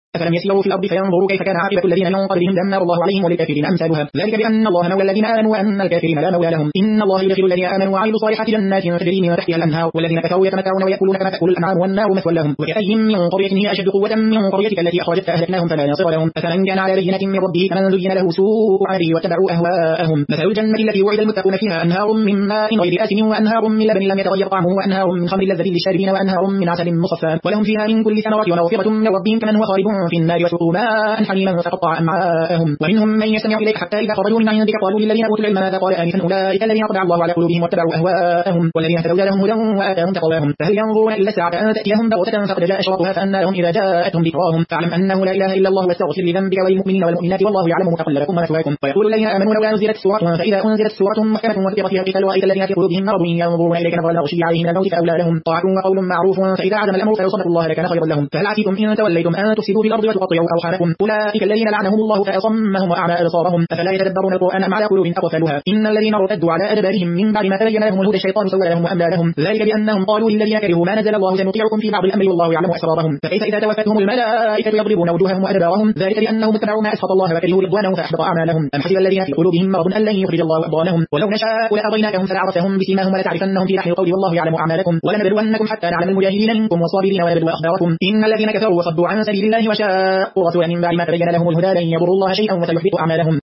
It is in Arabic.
أفلم يسيروا في الأرض فينظروا كيف كان عاقبة الذين من قبلهم دمر الله عليهم وللكافرين أمثالها ذلك بأن الله مولى الذين آمنوا وأن الكافرين لا مولى لهم إن الله يدخل الذين آمنوا وعملوا الصالحات جنات تجري من تحتها الأنهار والذين كفروا يتمتعون ويأكلون كما تأكل الأنعام والنار مثوى لهم وكأي من قرية هي أشد قوة من قريتك التي أخرجتك فأهلكناهم فلا ناصر لهم أفمن كان على بينة من ربه كمن زين له سوء عمله واتبعوا أهواءهم مثل الجنة التي وعد المتقون فيها أنهار من ماء غير آسن وأنهار من لبن لم يتغير طعمه وأنهار من خمر لذة للشاربين وأنهار من عسل مصفى ولهم فيها من كل ثمرة ومغفرة من ربهم كمن هو خالد في النار وسقوا ماء حميما فقطع أمعاءهم ومنهم من يستمع إليك حتى إذا خرجوا من عندك قالوا للذين أوتوا العلم ماذا قال آنفا أولئك الذين طبع الله على قلوبهم واتبعوا أهواءهم والذين اهتدوا زادهم هدى وآتاهم تقواهم فهل ينظرون إلا الساعة أن تأتيهم بغتة فقد جاء أشراطها فأنى لهم إذا جاءتهم ذكراهم فاعلم أنه لا إله إلا الله واستغفر لذنبك وللمؤمنين والمؤمنات والله يعلم متقلبكم ومثواكم ويقول الذين آمنوا لولا نزلت سورة فإذا أنزلت سورة محكمة وذكر فيها القتال ورأيت الذين في قلوبهم مرض ينظرون إليك نظر الغشي عليهم من الموت فأولى لهم طاعة وقول معروف فإذا عزم الأمر فلو صدقوا الله لكان خيرا لهم فهل عسيتم إن توليتم أن تفسدوا في الأرض وتقطعوا أرحامكم أولئك الذين لعنهم الله فأصمهم وأعمى أبصارهم أفلا يتدبرون القرآن أم على قلوب أقفلها إن الذين ارتدوا على أدبارهم من بعد ما تبين لهم الهدى الشيطان سول لهم وأملى لهم ذلك بأنهم قالوا للذين كرهوا ما نزل الله سنطيعكم في بعض الأمر والله يعلم أسرارهم فكيف إذا توفتهم الملائكة يضربون وجوههم وأدبارهم ذلك بأنهم اتبعوا ما أسخط الله وكرهوا رضوانه فأحبط أعمالهم أم حسب الذين في قلوبهم مرض أن لن يخرج الله أضغانهم ولو نشاء لأريناكهم فلعرفتهم بسيماهم ولتعرفنهم في لحن القول والله يعلم أعمالكم ولنبلونكم حتى نعلم المجاهدين منكم والصابرين ونبلو أخباركم إن الذين كفروا وصدوا عن سبيل الله وشاقوا الرسول من بعد ما تبين لهم الهدى لن يضروا الله شيئا وسيحبط أعمالهم